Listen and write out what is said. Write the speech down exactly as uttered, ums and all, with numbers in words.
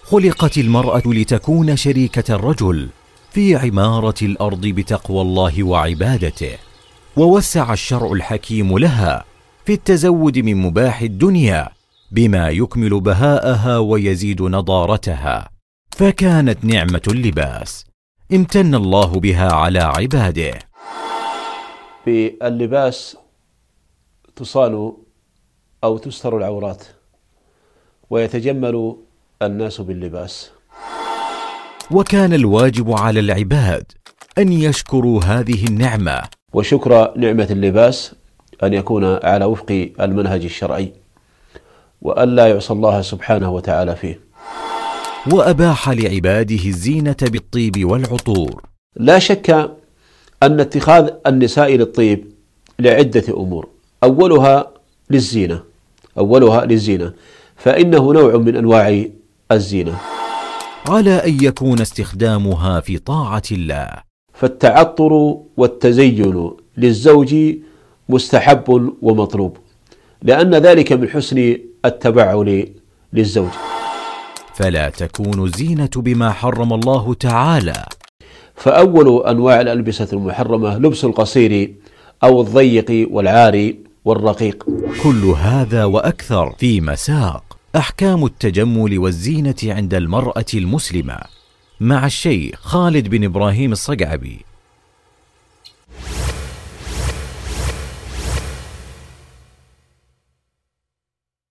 خلقت المرأة لتكون شريكة الرجل في عمارة الأرض بتقوى الله وعبادته، ووسع الشرع الحكيم لها في التزود من مباح الدنيا بما يكمل بهاءها ويزيد نضارتها، فكانت نعمة اللباس امتن الله بها على عباده. في اللباس تصان أو تستر العورات، ويتجمل الناس باللباس. وكان الواجب على العباد أن يشكروا هذه النعمة، وشكر نعمة اللباس أن يكون على وفق المنهج الشرعي، وألا يعصى الله سبحانه وتعالى فيه. وأباح لعباده الزينة بالطيب والعطور. لا شك أن اتخاذ النساء للطيب لعدة أمور، أولها للزينة أولها للزينة فإنه نوع من أنواع الزينة، على أن يكون استخدامها في طاعة الله. فالتعطر والتزين للزوج مستحب ومطلوب، لأن ذلك من حسن التبعل للزوج. فلا تكون الزينة بما حرم الله تعالى. فأول أنواع الألبسة المحرمة لبس القصير أو الضيق والعاري والرقيق. كل هذا وأكثر في مساق أحكام التجمل والزينة عند المرأة المسلمة مع الشيخ خالد بن إبراهيم الصقعبي.